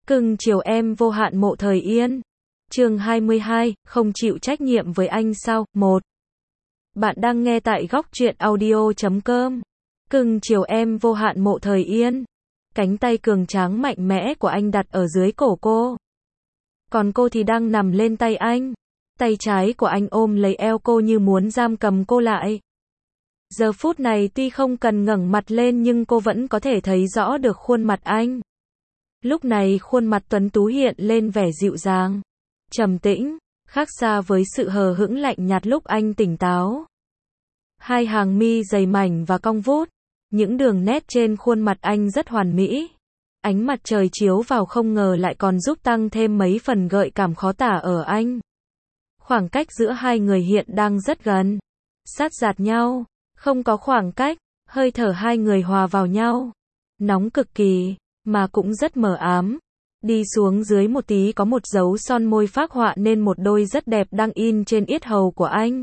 Cưng chiều em vô hạn Mộ Thời Yên. Chương 22, không chịu trách nhiệm với anh sao? 1. Bạn đang nghe tại góc truyện audio.com. Cưng chiều em vô hạn Mộ Thời Yên. Cánh tay cường tráng mạnh mẽ của anh đặt ở dưới cổ cô. Còn cô thì đang nằm lên tay anh. Tay trái của anh ôm lấy eo cô như muốn giam cầm cô lại. Giờ phút này tuy không cần ngẩng mặt lên nhưng cô vẫn có thể thấy rõ được khuôn mặt anh. Lúc này khuôn mặt tuấn tú hiện lên vẻ dịu dàng, trầm tĩnh, khác xa với sự hờ hững lạnh nhạt lúc anh tỉnh táo. Hai hàng mi dày mảnh và cong vút, những đường nét trên khuôn mặt anh rất hoàn mỹ. Ánh mặt trời chiếu vào không ngờ lại còn giúp tăng thêm mấy phần gợi cảm khó tả ở anh. Khoảng cách giữa hai người hiện đang rất gần, sát giạt nhau, không có khoảng cách, hơi thở hai người hòa vào nhau. Nóng cực kỳ, mà cũng rất mờ ám. Đi xuống dưới một tí có một dấu son môi phác họa nên một đôi rất đẹp đang in trên yết hầu của anh.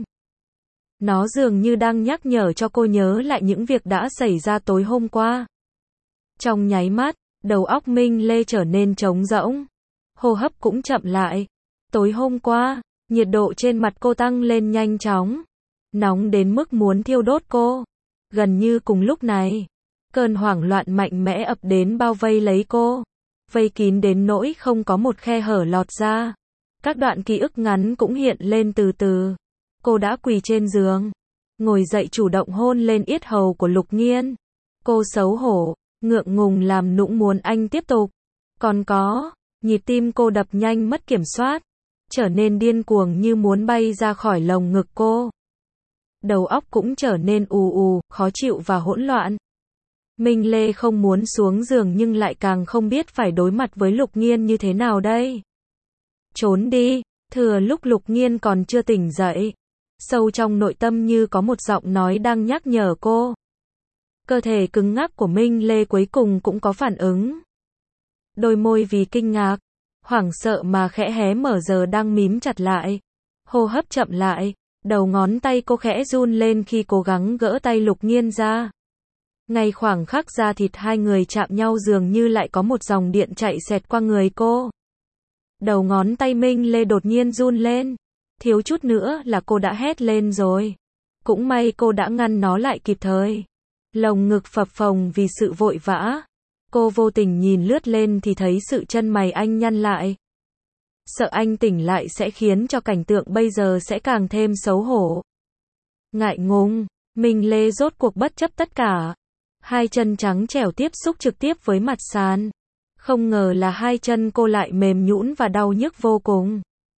Nó dường như đang nhắc nhở cho cô nhớ lại những việc đã xảy ra tối hôm qua. Trong nháy mắt, đầu óc Minh Lê trở nên trống rỗng. Hô hấp cũng chậm lại. Tối hôm qua, nhiệt độ trên mặt cô tăng lên nhanh chóng. Nóng đến mức muốn thiêu đốt cô. Gần như cùng lúc này, cơn hoảng loạn mạnh mẽ ập đến bao vây lấy cô. Vây kín đến nỗi không có một khe hở lọt ra. Các đoạn ký ức ngắn cũng hiện lên từ từ. Cô đã quỳ trên giường, ngồi dậy chủ động hôn lên yết hầu của Lục Nghiên. Cô xấu hổ, ngượng ngùng làm nũng muốn anh tiếp tục. Còn có, nhịp tim cô đập nhanh mất kiểm soát, trở nên điên cuồng như muốn bay ra khỏi lồng ngực cô. Đầu óc cũng trở nên ù ù, khó chịu và hỗn loạn. Minh Lê không muốn xuống giường nhưng lại càng không biết phải đối mặt với Lục Nghiên như thế nào đây. Trốn đi, thừa lúc Lục Nghiên còn chưa tỉnh dậy. Sâu trong nội tâm như có một giọng nói đang nhắc nhở cô. Cơ thể cứng ngắc của Minh Lê cuối cùng cũng có phản ứng. Đôi môi vì kinh ngạc, hoảng sợ mà khẽ hé mở giờ đang mím chặt lại. Hô hấp chậm lại, đầu ngón tay cô khẽ run lên khi cố gắng gỡ tay Lục Nghiên ra. Ngay khoảng khắc da thịt hai người chạm nhau dường như lại có một dòng điện chạy xẹt qua người cô. Đầu ngón tay Minh Lê đột nhiên run lên. Thiếu chút nữa là cô đã hét lên rồi. Cũng may cô đã ngăn nó lại kịp thời. Lồng ngực phập phồng vì sự vội vã. Cô vô tình nhìn lướt lên thì thấy sự chân mày anh nhăn lại. Sợ anh tỉnh lại sẽ khiến cho cảnh tượng bây giờ sẽ càng thêm xấu hổ. Ngại ngùng, Minh Lê rốt cuộc bất chấp tất cả. Hai chân trắng trẻo tiếp xúc trực tiếp với mặt sàn. Không ngờ là hai chân cô lại mềm nhũn và đau nhức vô cùng.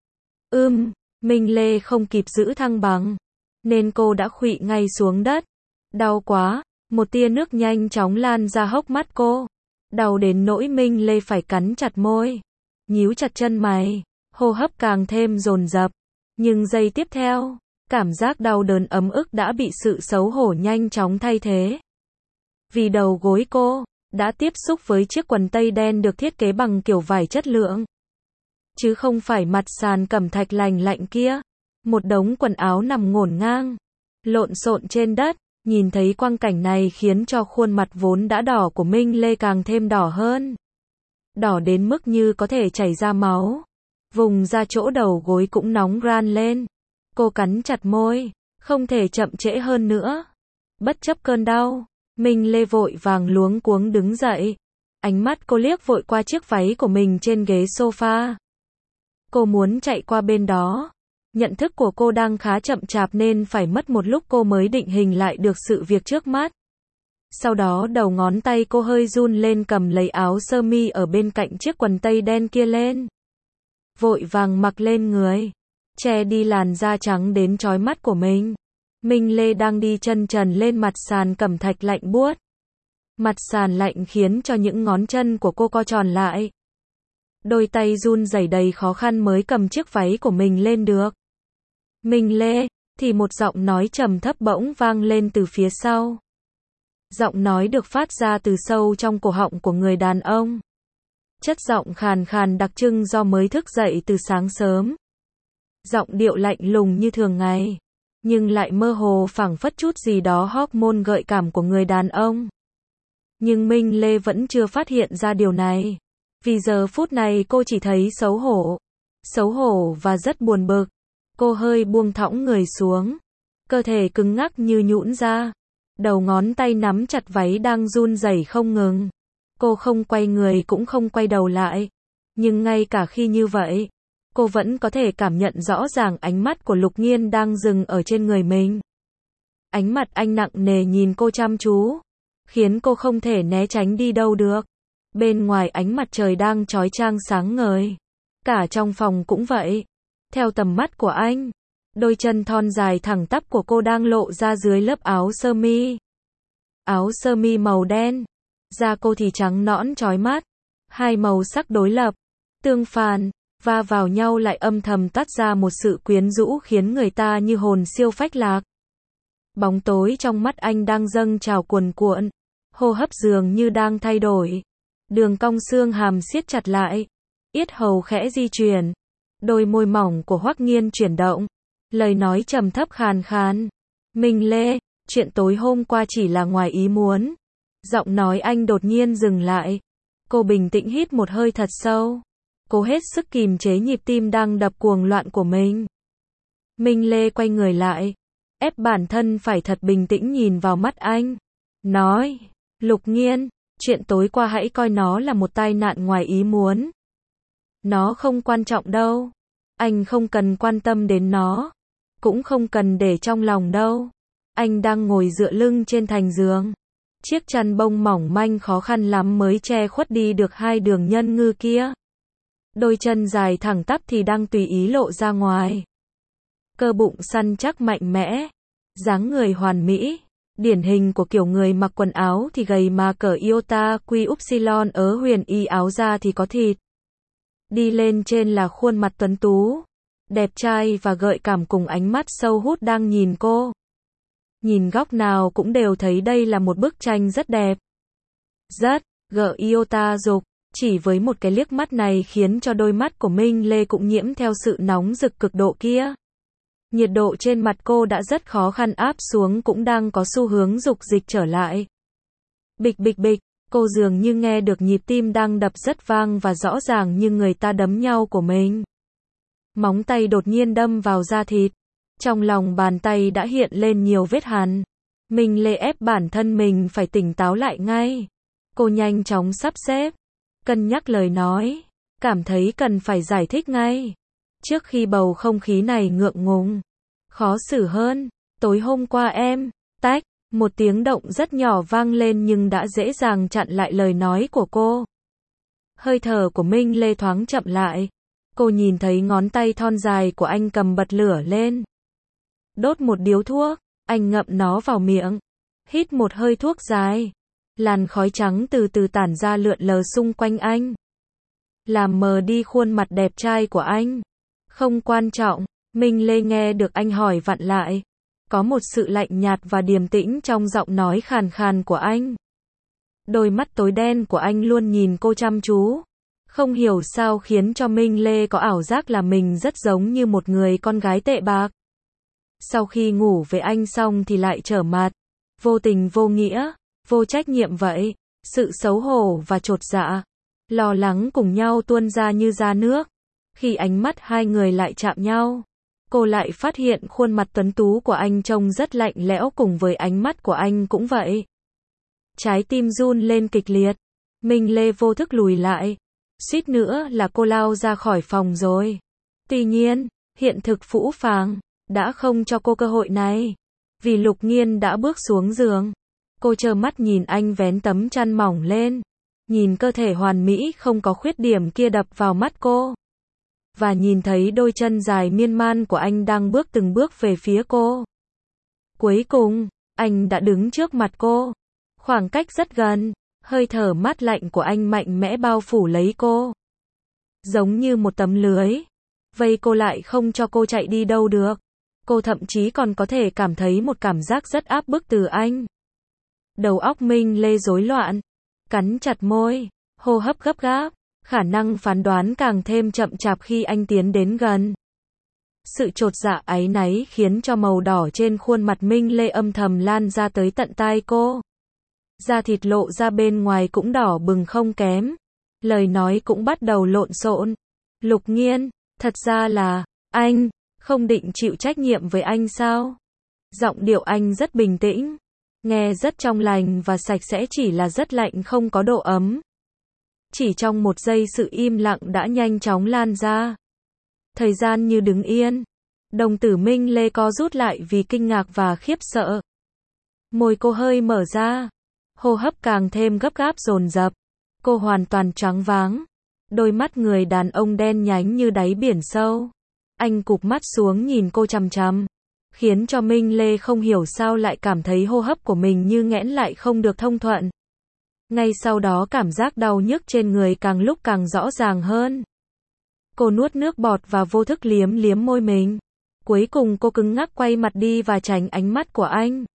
Minh Lê không kịp giữ thăng bằng, nên cô đã khuỵu ngay xuống đất. Đau quá, một tia nước nhanh chóng lan ra hốc mắt cô. Đau đến nỗi Minh Lê phải cắn chặt môi, nhíu chặt chân mày, hô hấp càng thêm dồn dập. Nhưng giây tiếp theo, cảm giác đau đớn ấm ức đã bị sự xấu hổ nhanh chóng thay thế. Vì đầu gối cô đã tiếp xúc với chiếc quần tây đen được thiết kế bằng kiểu vải chất lượng, chứ không phải mặt sàn cẩm thạch lành lạnh kia. Một đống quần áo nằm ngổn ngang, lộn xộn trên đất. Nhìn thấy quang cảnh này khiến cho khuôn mặt vốn đã đỏ của Minh Lê càng thêm đỏ hơn. Đỏ đến mức như có thể chảy ra máu. Vùng ra chỗ đầu gối cũng nóng ran lên. Cô cắn chặt môi, không thể chậm trễ hơn nữa. Bất chấp cơn đau, Minh Lê vội vàng luống cuống đứng dậy. Ánh mắt cô liếc vội qua chiếc váy của mình trên ghế sofa. Cô muốn chạy qua bên đó. Nhận thức của cô đang khá chậm chạp nên phải mất một lúc cô mới định hình lại được sự việc trước mắt. Sau đó đầu ngón tay cô hơi run lên cầm lấy áo sơ mi ở bên cạnh chiếc quần tây đen kia lên. Vội vàng mặc lên người, che đi làn da trắng đến chói mắt của mình. Minh Lê đang đi chân trần lên mặt sàn cẩm thạch lạnh buốt. Mặt sàn lạnh khiến cho những ngón chân của cô co tròn lại. Đôi tay run rẩy đầy khó khăn mới cầm chiếc váy của mình lên được. Minh Lê, thì một giọng nói trầm thấp bỗng vang lên từ phía sau. Giọng nói được phát ra từ sâu trong cổ họng của người đàn ông. Chất giọng khàn khàn đặc trưng do mới thức dậy từ sáng sớm. Giọng điệu lạnh lùng như thường ngày, nhưng lại mơ hồ phảng phất chút gì đó hormone gợi cảm của người đàn ông. Nhưng Minh Lê vẫn chưa phát hiện ra điều này. Vì giờ phút này cô chỉ thấy xấu hổ và rất buồn bực. Cô hơi buông thõng người xuống, cơ thể cứng ngắc như nhũn ra, đầu ngón tay nắm chặt váy đang run rẩy không ngừng. Cô không quay người cũng không quay đầu lại, nhưng ngay cả khi như vậy, cô vẫn có thể cảm nhận rõ ràng ánh mắt của Lục Nghiên đang dừng ở trên người mình. Ánh mặt anh nặng nề nhìn cô chăm chú, khiến cô không thể né tránh đi đâu được. Bên ngoài ánh mặt trời đang chói chang sáng ngời, cả trong phòng cũng vậy. Theo tầm mắt của anh, đôi chân thon dài thẳng tắp của cô đang lộ ra dưới lớp áo sơ mi. Áo sơ mi màu đen, da cô thì trắng nõn chói mắt, hai màu sắc đối lập, tương phản, va vào nhau lại âm thầm toát ra một sự quyến rũ khiến người ta như hồn siêu phách lạc. Bóng tối trong mắt anh đang dâng trào cuồn cuộn, hô hấp dường như đang thay đổi. Đường cong xương hàm siết chặt lại, yết hầu khẽ di chuyển, đôi môi mỏng của Hoắc Nghiên chuyển động, lời nói trầm thấp khàn khàn. Minh Lê, chuyện tối hôm qua chỉ là ngoài ý muốn. Giọng nói anh đột nhiên dừng lại. Cô bình tĩnh hít một hơi thật sâu, cố hết sức kìm chế nhịp tim đang đập cuồng loạn của mình. Minh Lê quay người lại, ép bản thân phải thật bình tĩnh nhìn vào mắt anh, nói, Lục Nghiên, chuyện tối qua hãy coi nó là một tai nạn ngoài ý muốn. Nó không quan trọng đâu, anh không cần quan tâm đến nó, cũng không cần để trong lòng đâu. Anh đang ngồi dựa lưng trên thành giường, chiếc chăn bông mỏng manh khó khăn lắm mới che khuất đi được hai đường nhân ngư kia. Đôi chân dài thẳng tắp thì đang tùy ý lộ ra ngoài. Cơ bụng săn chắc mạnh mẽ, dáng người hoàn mỹ, điển hình của kiểu người mặc quần áo thì gầy mà cởi iota quy upsilon ớ huyền y, áo da thì có thịt. Đi lên trên là khuôn mặt tuấn tú, đẹp trai và gợi cảm cùng ánh mắt sâu hút đang nhìn cô. Nhìn góc nào cũng đều thấy đây là một bức tranh rất đẹp. Rất, gợi iota dục, chỉ với một cái liếc mắt này khiến cho đôi mắt của Minh Lê cũng nhiễm theo sự nóng rực cực độ kia. Nhiệt độ trên mặt cô đã rất khó khăn áp xuống cũng đang có xu hướng dục dịch trở lại. Bịch bịch bịch, cô dường như nghe được nhịp tim đang đập rất vang và rõ ràng như người ta đấm nhau của mình. Móng tay đột nhiên đâm vào da thịt. Trong lòng bàn tay đã hiện lên nhiều vết hằn. Minh Lê ép bản thân mình phải tỉnh táo lại ngay. Cô nhanh chóng sắp xếp, cân nhắc lời nói, cảm thấy cần phải giải thích ngay. Trước khi bầu không khí này ngượng ngùng, khó xử hơn, tối hôm qua em, tách, một tiếng động rất nhỏ vang lên nhưng đã dễ dàng chặn lại lời nói của cô. Hơi thở của Minh Lê thoáng chậm lại. Cô nhìn thấy ngón tay thon dài của anh cầm bật lửa lên. Đốt một điếu thuốc, anh ngậm nó vào miệng, hít một hơi thuốc dài. Làn khói trắng từ từ tản ra lượn lờ xung quanh anh, làm mờ đi khuôn mặt đẹp trai của anh. Không quan trọng, Minh Lê nghe được anh hỏi vặn lại. Có một sự lạnh nhạt và điềm tĩnh trong giọng nói khàn khàn của anh. Đôi mắt tối đen của anh luôn nhìn cô chăm chú. Không hiểu sao khiến cho Minh Lê có ảo giác là mình rất giống như một người con gái tệ bạc. Sau khi ngủ với anh xong thì lại trở mặt, vô tình vô nghĩa, vô trách nhiệm vậy. Sự xấu hổ và chột dạ, lo lắng cùng nhau tuôn ra như ra nước. Khi ánh mắt hai người lại chạm nhau, cô lại phát hiện khuôn mặt tuấn tú của anh trông rất lạnh lẽo, cùng với ánh mắt của anh cũng vậy. Trái tim run lên kịch liệt. Minh Lê vô thức lùi lại. Suýt nữa là cô lao ra khỏi phòng rồi. Tuy nhiên, hiện thực phũ phàng đã không cho cô cơ hội này. Vì Lục Nghiên đã bước xuống giường, cô trơ mắt nhìn anh vén tấm chăn mỏng lên, nhìn cơ thể hoàn mỹ không có khuyết điểm kia đập vào mắt cô, và nhìn thấy đôi chân dài miên man của anh đang bước từng bước về phía cô. Cuối cùng, anh đã đứng trước mặt cô, khoảng cách rất gần. Hơi thở mát lạnh của anh mạnh mẽ bao phủ lấy cô, giống như một tấm lưới, vây cô lại không cho cô chạy đi đâu được. Cô thậm chí còn có thể cảm thấy một cảm giác rất áp bức từ anh. Đầu óc Minh Lê rối loạn, cắn chặt môi, hô hấp gấp gáp, khả năng phán đoán càng thêm chậm chạp khi anh tiến đến gần. Sự chột dạ áy náy khiến cho màu đỏ trên khuôn mặt Minh Lê âm thầm lan ra tới tận tai cô. Da thịt lộ ra bên ngoài cũng đỏ bừng không kém. Lời nói cũng bắt đầu lộn xộn. Lục Nghiên, thật ra là, anh, không định chịu trách nhiệm với anh sao? Giọng điệu anh rất bình tĩnh, nghe rất trong lành và sạch sẽ, chỉ là rất lạnh, không có độ ấm. Chỉ trong một giây sự im lặng đã nhanh chóng lan ra. Thời gian như đứng yên. Đồng tử Minh Lê co rút lại vì kinh ngạc và khiếp sợ. Môi cô hơi mở ra. Hô hấp càng thêm gấp gáp dồn dập. Cô hoàn toàn choáng váng. Đôi mắt người đàn ông đen nhánh như đáy biển sâu. Anh cụp mắt xuống nhìn cô chằm chằm. Khiến cho Minh Lê không hiểu sao lại cảm thấy hô hấp của mình như nghẽn lại, không được thông thuận. Ngay sau đó cảm giác đau nhức trên người càng lúc càng rõ ràng hơn. Cô nuốt nước bọt và vô thức liếm liếm môi mình. Cuối cùng cô cứng ngắc quay mặt đi và tránh ánh mắt của anh.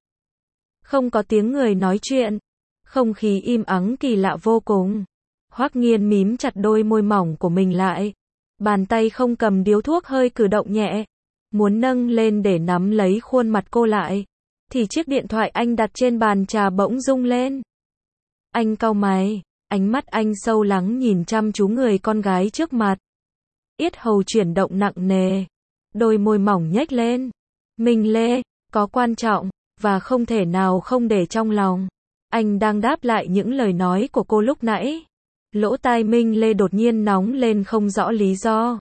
Không có tiếng người nói chuyện. Không khí im ắng kỳ lạ vô cùng. Hoắc Nghiên mím chặt đôi môi mỏng của mình lại. Bàn tay không cầm điếu thuốc hơi cử động nhẹ. Muốn nâng lên để nắm lấy khuôn mặt cô lại. Thì chiếc điện thoại anh đặt trên bàn trà bỗng rung lên. Anh cau mày. Ánh mắt anh sâu lắng nhìn chăm chú người con gái trước mặt. Yết hầu chuyển động nặng nề. Đôi môi mỏng nhếch lên. Minh Lê, có quan trọng, và không thể nào không để trong lòng. Anh đang đáp lại những lời nói của cô lúc nãy. Lỗ tai Minh Lê đột nhiên nóng lên không rõ lý do.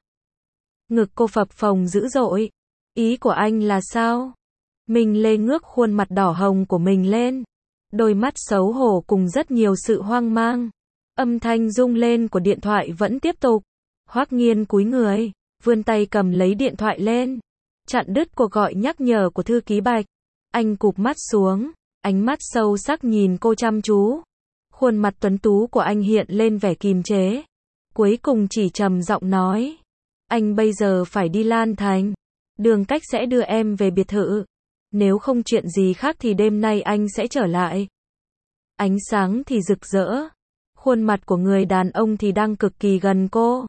Ngực cô phập phồng dữ dội. Ý của anh là sao? Minh Lê ngước khuôn mặt đỏ hồng của mình lên. Đôi mắt xấu hổ cùng rất nhiều sự hoang mang. Âm thanh rung lên của điện thoại vẫn tiếp tục. Hoắc Nghiên cúi người, vươn tay cầm lấy điện thoại lên. Chặn đứt cuộc gọi nhắc nhở của thư ký Bạch. Anh cụp mắt xuống, ánh mắt sâu sắc nhìn cô chăm chú. Khuôn mặt tuấn tú của anh hiện lên vẻ kìm chế. Cuối cùng chỉ trầm giọng nói. Anh bây giờ phải đi Lan Thành. Đường Cách sẽ đưa em về biệt thự. Nếu không chuyện gì khác thì đêm nay anh sẽ trở lại. Ánh sáng thì rực rỡ. Khuôn mặt của người đàn ông thì đang cực kỳ gần cô.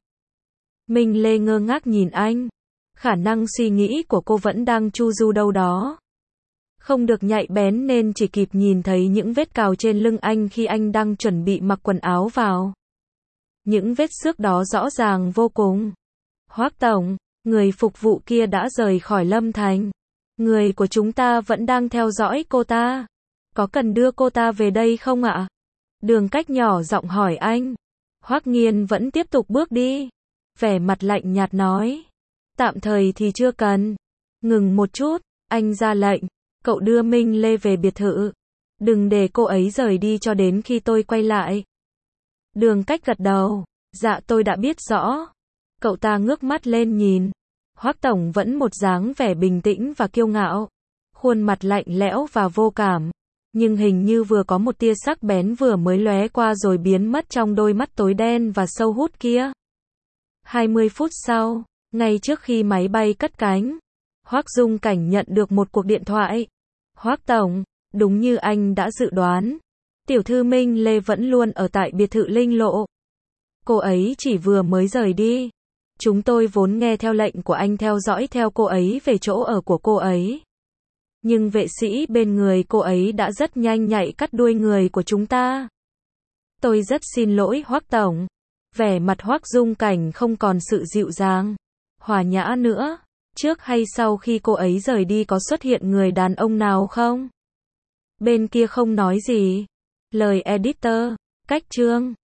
Minh Lê ngơ ngác nhìn anh. Khả năng suy nghĩ của cô vẫn đang chu du đâu đó. Không được nhạy bén nên chỉ kịp nhìn thấy những vết cào trên lưng anh khi anh đang chuẩn bị mặc quần áo vào. Những vết xước đó rõ ràng vô cùng. Hoắc tổng, người phục vụ kia đã rời khỏi Lâm Thành. Người của chúng ta vẫn đang theo dõi cô ta. Có cần đưa cô ta về đây không ạ? Đường Cách nhỏ giọng hỏi anh. Hoắc Nghiên vẫn tiếp tục bước đi. Vẻ mặt lạnh nhạt nói. Tạm thời thì chưa cần. Ngừng một chút, anh ra lệnh. Cậu đưa Minh Lê về biệt thự. Đừng để cô ấy rời đi cho đến khi tôi quay lại. Đường Cách gật đầu. Dạ tôi đã biết rõ. Cậu ta ngước mắt lên nhìn. Hoắc tổng vẫn một dáng vẻ bình tĩnh và kiêu ngạo. Khuôn mặt lạnh lẽo và vô cảm. Nhưng hình như vừa có một tia sắc bén vừa mới lóe qua rồi biến mất trong đôi mắt tối đen và sâu hút kia. 20 phút sau, ngay trước khi máy bay cất cánh, Hoắc Dung Cảnh nhận được một cuộc điện thoại. Hoắc tổng, đúng như anh đã dự đoán. Tiểu thư Minh Lê vẫn luôn ở tại biệt thự Linh Lộ. Cô ấy chỉ vừa mới rời đi. Chúng tôi vốn nghe theo lệnh của anh theo dõi theo cô ấy về chỗ ở của cô ấy. Nhưng vệ sĩ bên người cô ấy đã rất nhanh nhạy cắt đuôi người của chúng ta. Tôi rất xin lỗi Hoắc tổng. Vẻ mặt Hoắc Dung Cảnh không còn sự dịu dàng, hòa nhã nữa. Trước hay sau khi cô ấy rời đi có xuất hiện người đàn ông nào không? Bên kia không nói gì. Lời editor, cách chương.